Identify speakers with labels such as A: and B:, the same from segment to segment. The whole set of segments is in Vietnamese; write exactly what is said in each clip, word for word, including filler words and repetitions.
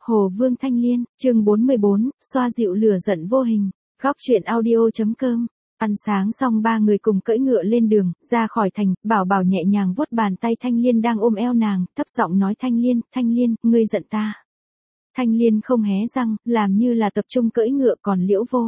A: Hồ Vương Thanh Liên, chương bốn mươi bốn, xoa dịu lửa giận vô hình. Góc truyện audio.com. Ăn sáng xong ba người cùng cưỡi ngựa lên đường, ra khỏi thành, Bảo Bảo nhẹ nhàng vuốt bàn tay Thanh Liên đang ôm eo nàng, thấp giọng nói Thanh Liên, Thanh Liên, ngươi giận ta. Thanh Liên không hé răng, làm như là tập trung cưỡi ngựa, còn Liễu Vô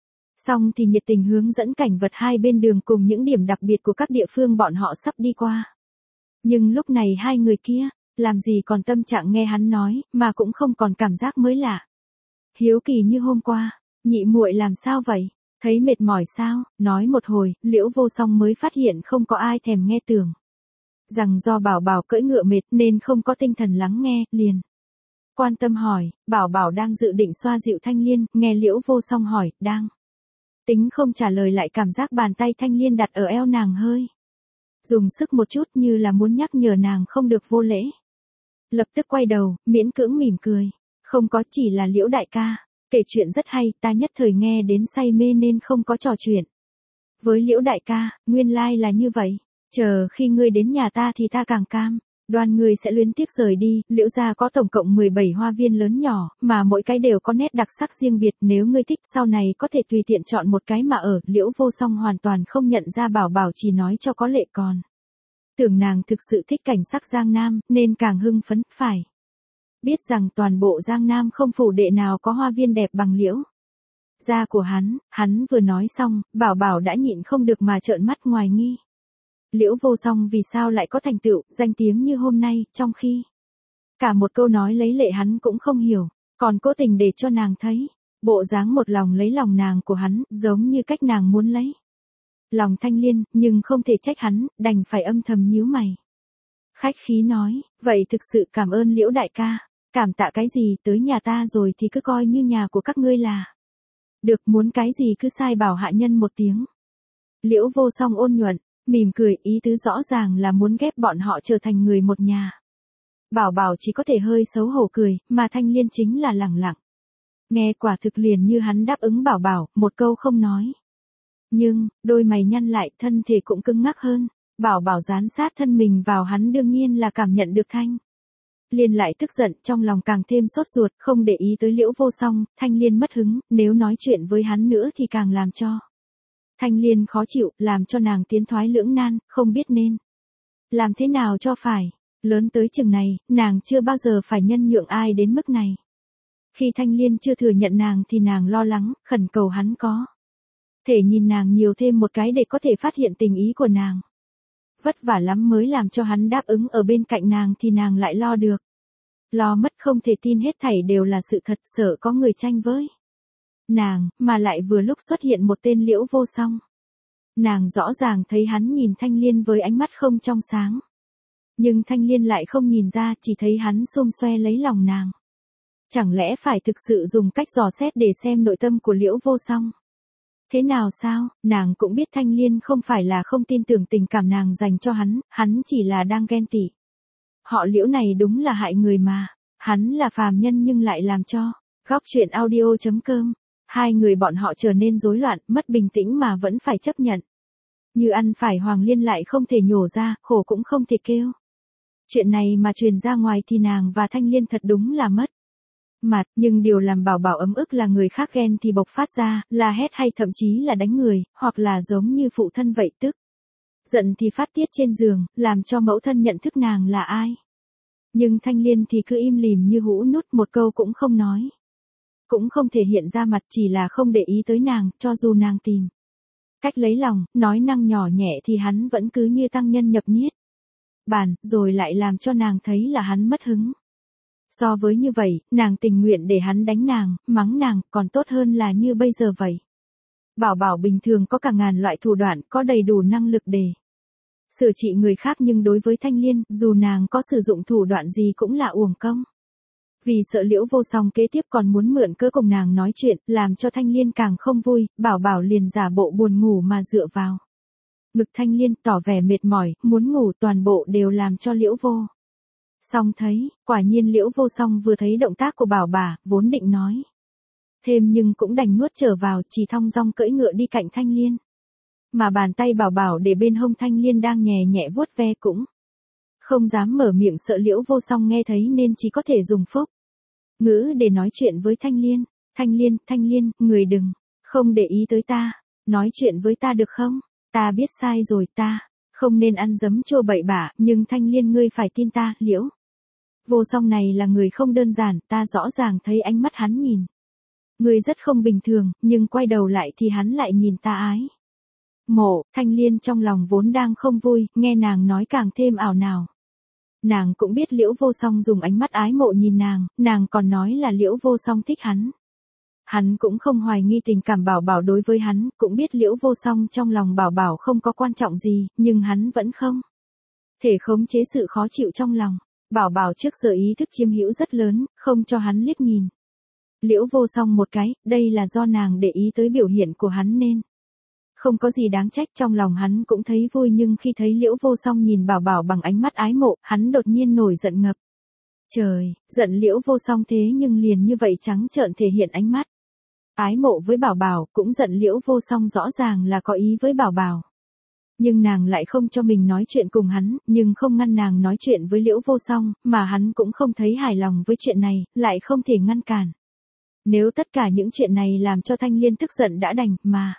A: Song thì nhiệt tình hướng dẫn cảnh vật hai bên đường cùng những điểm đặc biệt của các địa phương bọn họ sắp đi qua. Nhưng lúc này hai người kia, làm gì còn tâm trạng nghe hắn nói, mà cũng không còn cảm giác mới lạ. Hiếu kỳ như hôm qua, nhị muội làm sao vậy? Thấy mệt mỏi sao? Nói một hồi, Liễu Vô Song mới phát hiện không có ai thèm nghe tưởng. Rằng do Bảo Bảo cưỡi ngựa mệt nên không có tinh thần lắng nghe, liền quan tâm hỏi, Bảo Bảo đang dự định xoa dịu Thanh Liên, nghe Liễu Vô Song hỏi, đang tính không trả lời lại cảm giác bàn tay Thanh Liên đặt ở eo nàng hơi dùng sức một chút như là muốn nhắc nhở nàng không được vô lễ. Lập tức quay đầu, miễn cưỡng mỉm cười. Không có, chỉ là Liễu đại ca, kể chuyện rất hay, ta nhất thời nghe đến say mê nên không có trò chuyện. Với Liễu đại ca, nguyên lai là như vậy. Chờ khi ngươi đến nhà ta thì ta càng cam. Đoan ngươi sẽ luyến tiếc rời đi. Liễu gia có tổng cộng mười bảy hoa viên lớn nhỏ, mà mỗi cái đều có nét đặc sắc riêng biệt. Nếu ngươi thích sau này có thể tùy tiện chọn một cái mà ở. Liễu Vô Song hoàn toàn không nhận ra Bảo Bảo chỉ nói cho có lệ còn tưởng nàng thực sự thích cảnh sắc Giang Nam, nên càng hưng phấn, phải biết rằng toàn bộ Giang Nam không phủ đệ nào có hoa viên đẹp bằng Liễu gia của hắn. Hắn vừa nói xong, Bảo Bảo đã nhịn không được mà trợn mắt ngoài nghi. Liễu Vô Song vì sao lại có thành tựu, danh tiếng như hôm nay, trong khi cả một câu nói lấy lệ hắn cũng không hiểu, còn cố tình để cho nàng thấy bộ dáng một lòng lấy lòng nàng của hắn, giống như cách nàng muốn lấy lòng Thanh Liên, nhưng không thể trách hắn, đành phải âm thầm nhíu mày. Khách khí nói, vậy thực sự cảm ơn Liễu đại ca, cảm tạ cái gì, tới nhà ta rồi thì cứ coi như nhà của các ngươi là được, muốn cái gì cứ sai bảo hạ nhân một tiếng. Liễu Vô Song ôn nhuận, mỉm cười, ý tứ rõ ràng là muốn ghép bọn họ trở thành người một nhà. Bảo Bảo chỉ có thể hơi xấu hổ cười, mà Thanh Liên chính là lẳng lặng nghe, quả thực liền như hắn đáp ứng Bảo Bảo, một câu không nói. Nhưng, đôi mày nhăn lại, thân thể cũng cứng ngắc hơn. Bảo Bảo dán sát thân mình vào hắn, đương nhiên là cảm nhận được Thanh Liên lại tức giận, trong lòng càng thêm sốt ruột, không để ý tới Liễu Vô Song. Thanh Liên mất hứng, nếu nói chuyện với hắn nữa thì càng làm cho Thanh Liên khó chịu, làm cho nàng tiến thoái lưỡng nan, không biết nên làm thế nào cho phải. Lớn tới chừng này, nàng chưa bao giờ phải nhân nhượng ai đến mức này. Khi Thanh Liên chưa thừa nhận nàng thì nàng lo lắng, khẩn cầu hắn có thể nhìn nàng nhiều thêm một cái để có thể phát hiện tình ý của nàng. Vất vả lắm mới làm cho hắn đáp ứng ở bên cạnh nàng thì nàng lại lo được lo mất, không thể tin hết thảy đều là sự thật, sợ có người tranh với nàng, mà lại vừa lúc xuất hiện một tên Liễu Vô Song. Nàng rõ ràng thấy hắn nhìn Thanh Liên với ánh mắt không trong sáng. Nhưng Thanh Liên lại không nhìn ra, chỉ thấy hắn xôm xoe lấy lòng nàng. Chẳng lẽ phải thực sự dùng cách dò xét để xem nội tâm của Liễu Vô Song thế nào sao? Nàng cũng biết Thanh Liên không phải là không tin tưởng tình cảm nàng dành cho hắn, hắn chỉ là đang ghen tị. Họ Liễu này đúng là hại người mà. Hắn là phàm nhân nhưng lại làm cho góc truyện audio.com. Hai người bọn họ trở nên rối loạn, mất bình tĩnh mà vẫn phải chấp nhận. Như ăn phải Hoàng Liên lại không thể nhổ ra, khổ cũng không thể kêu. Chuyện này mà truyền ra ngoài thì nàng và Thanh Liên thật đúng là mất mặt, nhưng điều làm Bảo Bảo ấm ức là người khác ghen thì bộc phát ra, là hét hay thậm chí là đánh người, hoặc là giống như phụ thân vậy, tức giận thì phát tiết trên giường, làm cho mẫu thân nhận thức nàng là ai. Nhưng Thanh Liên thì cứ im lìm như hũ nút, một câu cũng không nói. Cũng không thể hiện ra mặt, chỉ là không để ý tới nàng, cho dù nàng tìm cách lấy lòng, nói năng nhỏ nhẹ thì hắn vẫn cứ như tăng nhân nhập niết bàn, rồi lại làm cho nàng thấy là hắn mất hứng. So với như vậy, nàng tình nguyện để hắn đánh nàng, mắng nàng, còn tốt hơn là như bây giờ vậy. Bảo Bảo bình thường có cả ngàn loại thủ đoạn, có đầy đủ năng lực để xử trị người khác, nhưng đối với Thanh Liên, dù nàng có sử dụng thủ đoạn gì cũng là uổng công. Vì sợ Liễu Vô Song kế tiếp còn muốn mượn cớ cùng nàng nói chuyện, làm cho Thanh Liên càng không vui, Bảo Bảo liền giả bộ buồn ngủ mà dựa vào ngực Thanh Liên, tỏ vẻ mệt mỏi, muốn ngủ, toàn bộ đều làm cho Liễu Vô Song thấy. Quả nhiên Liễu Vô Song vừa thấy động tác của Bảo Bà, vốn định nói thêm nhưng cũng đành nuốt trở vào, chỉ thong dong cưỡi ngựa đi cạnh Thanh Liên. Mà bàn tay Bảo Bảo để bên hông Thanh Liên đang nhẹ nhẹ vuốt ve, cũng không dám mở miệng sợ Liễu Vô Song nghe thấy nên chỉ có thể dùng phúc ngữ để nói chuyện với Thanh Liên. Thanh Liên, Thanh Liên, người đừng, không để ý tới ta, nói chuyện với ta được không? Ta biết sai rồi, ta không nên ăn dấm trô bậy bạ, nhưng Thanh Liên ngươi phải tin ta, Liễu Vô Song này là người không đơn giản, ta rõ ràng thấy ánh mắt hắn nhìn. Ngươi rất không bình thường, nhưng quay đầu lại thì hắn lại nhìn ta ái. Mộ, Thanh Liên trong lòng vốn đang không vui, nghe nàng nói càng thêm ảo nào. Nàng cũng biết Liễu Vô Song dùng ánh mắt ái mộ nhìn nàng, nàng còn nói là Liễu Vô Song thích hắn. Hắn cũng không hoài nghi tình cảm Bảo Bảo đối với hắn, cũng biết Liễu Vô Song trong lòng Bảo Bảo không có quan trọng gì, nhưng hắn vẫn không thể khống chế sự khó chịu trong lòng. Bảo Bảo trước giờ ý thức chiếm hữu rất lớn, không cho hắn liếc nhìn Liễu Vô Song một cái, đây là do nàng để ý tới biểu hiện của hắn nên không có gì đáng trách, trong lòng hắn cũng thấy vui, nhưng khi thấy Liễu Vô Song nhìn Bảo Bảo bằng ánh mắt ái mộ, hắn đột nhiên nổi giận ngập trời, giận Liễu Vô Song thế nhưng liền như vậy trắng trợn thể hiện ánh mắt ái mộ với Bảo Bảo, cũng giận Liễu Vô Song rõ ràng là có ý với Bảo Bảo. Nhưng nàng lại không cho mình nói chuyện cùng hắn, nhưng không ngăn nàng nói chuyện với Liễu Vô Song, mà hắn cũng không thấy hài lòng với chuyện này, lại không thể ngăn cản. Nếu tất cả những chuyện này làm cho Thanh Liên tức giận đã đành, mà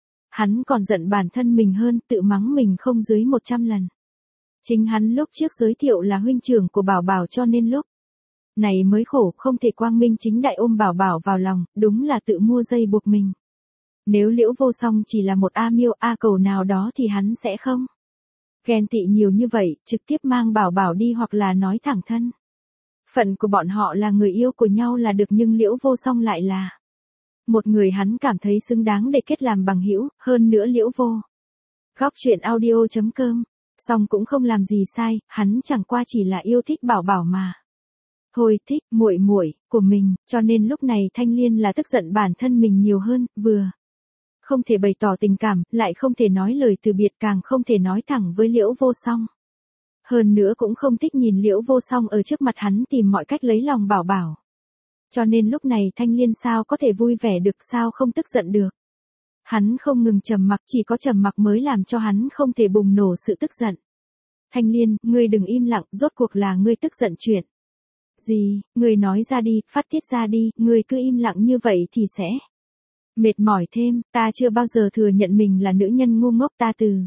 A: hắn còn giận bản thân mình hơn, tự mắng mình không dưới một trăm lần. Chính hắn lúc trước giới thiệu là huynh trưởng của Bảo Bảo, cho nên lúc này mới khổ, không thể quang minh chính đại ôm Bảo Bảo vào lòng, đúng là tự mua dây buộc mình. Nếu Liễu Vô Song chỉ là một A Miêu A Cầu nào đó thì hắn sẽ không ghen tị nhiều như vậy, trực tiếp mang Bảo Bảo đi, hoặc là nói thẳng thân phận của bọn họ là người yêu của nhau là được, nhưng Liễu Vô Song lại là một người hắn cảm thấy xứng đáng để kết làm bằng hữu, hơn nữa Liễu Vô Góc chuyện audio chấm com, song cũng không làm gì sai, hắn chẳng qua chỉ là yêu thích Bảo Bảo mà thôi, thích muội muội của mình, cho nên lúc này Thanh Liên là tức giận bản thân mình nhiều hơn, vừa không thể bày tỏ tình cảm, lại không thể nói lời từ biệt, càng không thể nói thẳng với Liễu Vô Song. Hơn nữa cũng không thích nhìn Liễu Vô Song ở trước mặt hắn tìm mọi cách lấy lòng Bảo Bảo. Cho nên lúc này Thanh Liên sao có thể vui vẻ được, sao không tức giận được. Hắn không ngừng trầm mặc, chỉ có trầm mặc mới làm cho hắn không thể bùng nổ sự tức giận. Thanh Liên, ngươi đừng im lặng, rốt cuộc là ngươi tức giận chuyện gì, ngươi nói ra đi, phát tiết ra đi, ngươi cứ im lặng như vậy thì sẽ mệt mỏi thêm. Ta chưa bao giờ thừa nhận mình là nữ nhân ngu ngốc, ta từ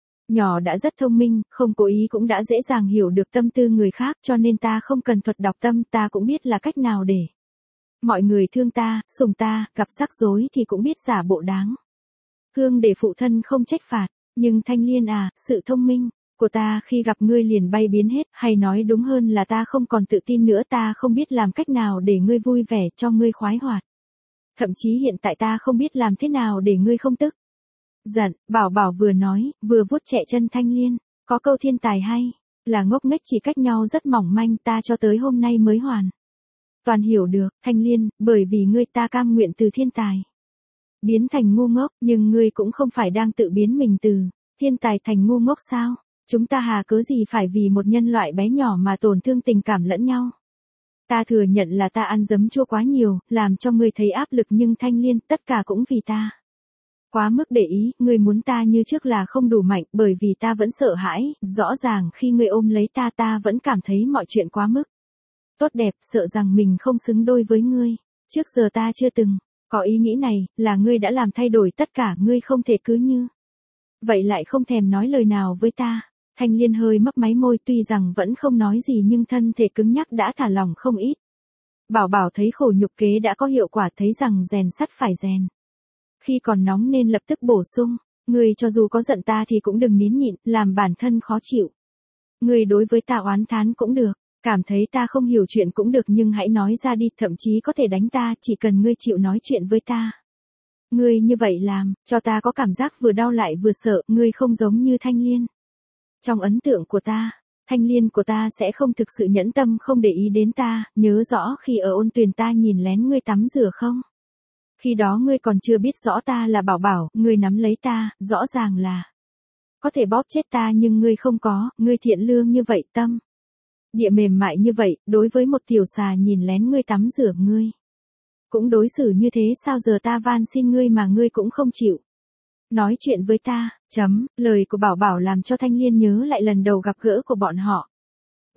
A: nhỏ đã rất thông minh, không cố ý cũng đã dễ dàng hiểu được tâm tư người khác, cho nên ta không cần thuật đọc tâm, ta cũng biết là cách nào để mọi người thương ta, sủng ta, gặp rắc rối thì cũng biết giả bộ đáng thương để phụ thân không trách phạt. Nhưng Thanh Liên à, sự thông minh của ta khi gặp ngươi liền bay biến hết, hay nói đúng hơn là ta không còn tự tin nữa, ta không biết làm cách nào để ngươi vui vẻ, cho ngươi khoái hoạt. Thậm chí hiện tại ta không biết làm thế nào để ngươi không tức giận. Bảo Bảo vừa nói, vừa vuốt chẹ chân Thanh Liên, có câu thiên tài hay là ngốc nghếch chỉ cách nhau rất mỏng manh, ta cho tới hôm nay mới hoàn toàn hiểu được. Thanh Liên, bởi vì ngươi ta cam nguyện từ thiên tài biến thành ngu ngốc, nhưng ngươi cũng không phải đang tự biến mình từ thiên tài thành ngu ngốc sao? Chúng ta hà cớ gì phải vì một nhân loại bé nhỏ mà tổn thương tình cảm lẫn nhau? Ta thừa nhận là ta ăn dấm chua quá nhiều, làm cho ngươi thấy áp lực, nhưng Thanh Liên, tất cả cũng vì ta quá mức để ý, ngươi muốn ta như trước là không đủ mạnh, bởi vì ta vẫn sợ hãi, rõ ràng khi ngươi ôm lấy ta ta vẫn cảm thấy mọi chuyện quá mức tốt đẹp, sợ rằng mình không xứng đôi với ngươi. Trước giờ ta chưa từng có ý nghĩ này, là ngươi đã làm thay đổi tất cả, ngươi không thể cứ như vậy lại không thèm nói lời nào với ta. Thanh Liên hơi mấp máy môi, tuy rằng vẫn không nói gì nhưng thân thể cứng nhắc đã thả lỏng không ít. Bảo Bảo thấy khổ nhục kế đã có hiệu quả, thấy rằng rèn sắt phải rèn khi còn nóng nên lập tức bổ sung, ngươi cho dù có giận ta thì cũng đừng nín nhịn, làm bản thân khó chịu. Ngươi đối với ta oán thán cũng được, cảm thấy ta không hiểu chuyện cũng được, nhưng hãy nói ra đi, thậm chí có thể đánh ta, chỉ cần ngươi chịu nói chuyện với ta. Ngươi như vậy làm cho ta có cảm giác vừa đau lại vừa sợ, ngươi không giống như Thanh Liên. Trong ấn tượng của ta, Thanh Liên của ta sẽ không thực sự nhẫn tâm không để ý đến ta, nhớ rõ khi ở ôn tuyền ta nhìn lén ngươi tắm rửa không? Khi đó ngươi còn chưa biết rõ ta là Bảo Bảo, ngươi nắm lấy ta, rõ ràng là có thể bóp chết ta, nhưng ngươi không có, ngươi thiện lương như vậy, tâm địa mềm mại như vậy, đối với một tiểu xà nhìn lén ngươi tắm rửa, ngươi cũng đối xử như thế sao? Giờ ta van xin ngươi mà ngươi cũng không chịu nói chuyện với ta. Chấm, lời của Bảo Bảo làm cho Thanh Liên nhớ lại lần đầu gặp gỡ của bọn họ.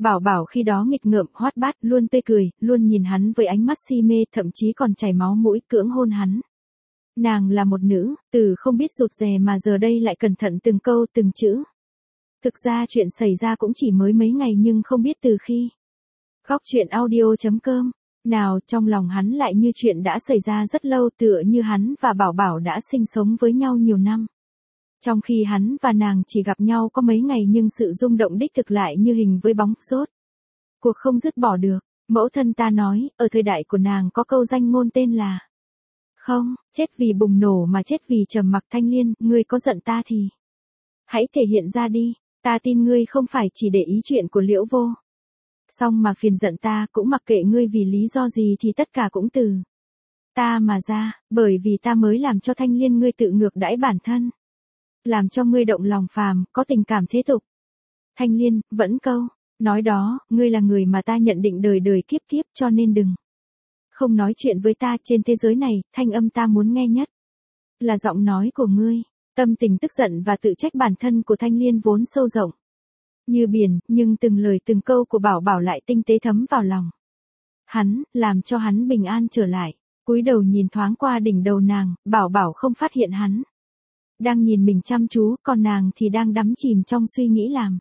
A: Bảo Bảo khi đó nghịch ngợm, hoạt bát, luôn tươi cười, luôn nhìn hắn với ánh mắt si mê, thậm chí còn chảy máu mũi cưỡng hôn hắn. Nàng là một nữ, từ không biết rụt rè mà giờ đây lại cẩn thận từng câu từng chữ. Thực ra chuyện xảy ra cũng chỉ mới mấy ngày nhưng không biết từ khi. Góc truyện audio.com. Nào trong lòng hắn lại như chuyện đã xảy ra rất lâu, tựa như hắn và Bảo Bảo đã sinh sống với nhau nhiều năm. Trong khi hắn và nàng chỉ gặp nhau có mấy ngày nhưng sự rung động đích thực lại như hình với bóng, rốt cuộc không dứt bỏ được. Mẫu thân ta nói, ở thời đại của nàng có câu danh ngôn tên là không, chết vì bùng nổ mà chết vì trầm mặc. Thanh Liên, ngươi có giận ta thì hãy thể hiện ra đi, ta tin ngươi không phải chỉ để ý chuyện của Liễu Vô. Xong mà phiền giận ta, cũng mặc kệ ngươi vì lý do gì thì tất cả cũng từ ta mà ra, bởi vì ta mới làm cho Thanh Liên ngươi tự ngược đãi bản thân. Làm cho ngươi động lòng phàm, có tình cảm thế tục. Thanh Liên, vẫn câu, nói đó, ngươi là người mà ta nhận định đời đời kiếp kiếp, cho nên đừng không nói chuyện với ta. Trên thế giới này, thanh âm ta muốn nghe nhất là giọng nói của ngươi. Tâm tình tức giận và tự trách bản thân của Thanh Liên vốn sâu rộng như biển, nhưng từng lời từng câu của Bảo Bảo lại tinh tế thấm vào lòng hắn, làm cho hắn bình an trở lại. Cúi đầu nhìn thoáng qua đỉnh đầu nàng, Bảo Bảo không phát hiện hắn đang nhìn mình chăm chú, còn nàng thì đang đắm chìm trong suy nghĩ làm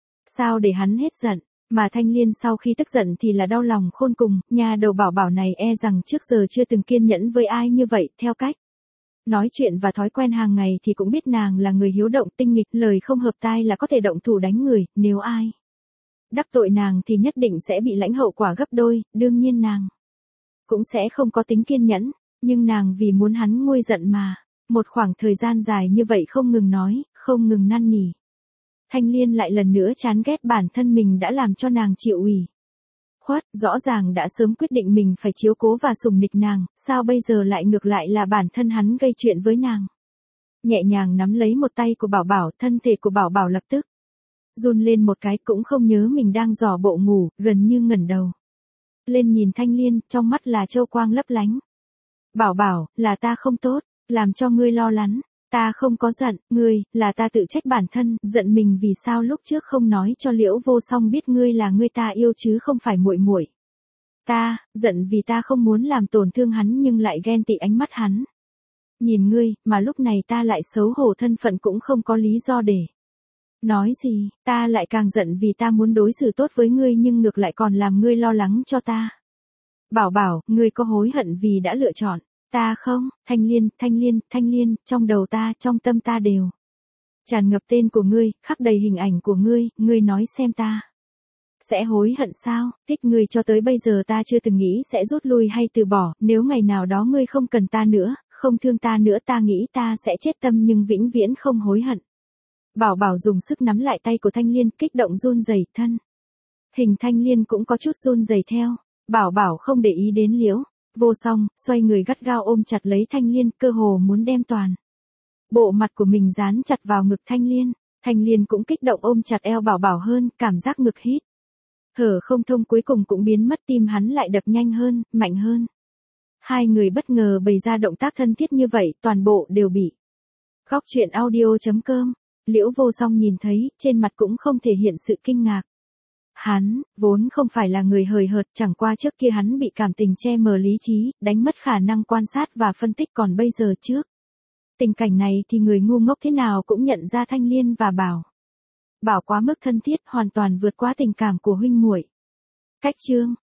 A: sao để hắn hết giận. Mà Thanh Liên sau khi tức giận thì là đau lòng khôn cùng, nhà đầu Bảo Bảo này e rằng trước giờ chưa từng kiên nhẫn với ai như vậy. Theo cách nói chuyện và thói quen hàng ngày thì cũng biết nàng là người hiếu động tinh nghịch, lời không hợp tai là có thể động thủ đánh người, nếu ai đắc tội nàng thì nhất định sẽ bị lãnh hậu quả gấp đôi. Đương nhiên nàng cũng sẽ không có tính kiên nhẫn, nhưng nàng vì muốn hắn nguôi giận mà một khoảng thời gian dài như vậy không ngừng nói, không ngừng năn nỉ. Thanh Liên lại lần nữa chán ghét bản thân mình đã làm cho nàng chịu ủy khuất, rõ ràng đã sớm quyết định mình phải chiếu cố và sủng nịch nàng, sao bây giờ lại ngược lại là bản thân hắn gây chuyện với nàng. Nhẹ nhàng nắm lấy một tay của Bảo Bảo, thân thể của Bảo Bảo lập tức run lên một cái, cũng không nhớ mình đang dò bộ ngủ, gần như ngẩng đầu lên nhìn Thanh Liên, trong mắt là châu quang lấp lánh. Bảo Bảo, là ta không tốt, làm cho ngươi lo lắng. Ta không có giận, ngươi, là ta tự trách bản thân, giận mình vì sao lúc trước không nói cho Liễu Vô Song biết ngươi là người ta yêu chứ không phải muội muội. Ta, giận vì ta không muốn làm tổn thương hắn nhưng lại ghen tị ánh mắt hắn nhìn ngươi, mà lúc này ta lại xấu hổ thân phận cũng không có lý do để nói gì. Ta lại càng giận vì ta muốn đối xử tốt với ngươi nhưng ngược lại còn làm ngươi lo lắng cho ta. Bảo Bảo, ngươi có hối hận vì đã lựa chọn ta không? Thanh Liên, Thanh Liên, Thanh Liên, trong đầu ta, trong tâm ta đều tràn ngập tên của ngươi, khắc đầy hình ảnh của ngươi, ngươi nói xem ta sẽ hối hận sao? Thích ngươi cho tới bây giờ ta chưa từng nghĩ sẽ rút lui hay từ bỏ, nếu ngày nào đó ngươi không cần ta nữa, không thương ta nữa, ta nghĩ ta sẽ chết tâm nhưng vĩnh viễn không hối hận. Bảo Bảo dùng sức nắm lại tay của Thanh Liên, kích động run rẩy, thân hình Thanh Liên cũng có chút run rẩy theo. Bảo Bảo không để ý đến Liễu Vô Song, xoay người gắt gao ôm chặt lấy Thanh Liên, cơ hồ muốn đem toàn bộ mặt của mình dán chặt vào ngực Thanh Liên. Thanh Liên cũng kích động ôm chặt eo Bảo Bảo hơn, cảm giác ngực hít thở không thông cuối cùng cũng biến mất, tim hắn lại đập nhanh hơn, mạnh hơn. Hai người bất ngờ bày ra động tác thân thiết như vậy, toàn bộ đều bị góc truyện audio.com. Liễu Vô Song nhìn thấy, trên mặt cũng không thể hiện sự kinh ngạc. Hắn, vốn không phải là người hời hợt, chẳng qua trước kia hắn bị cảm tình che mờ lý trí, đánh mất khả năng quan sát và phân tích, còn bây giờ trước tình cảnh này thì người ngu ngốc thế nào cũng nhận ra Thanh Liên và Bảo Bảo quá mức thân thiết, hoàn toàn vượt quá tình cảm của huynh muội. Cách chương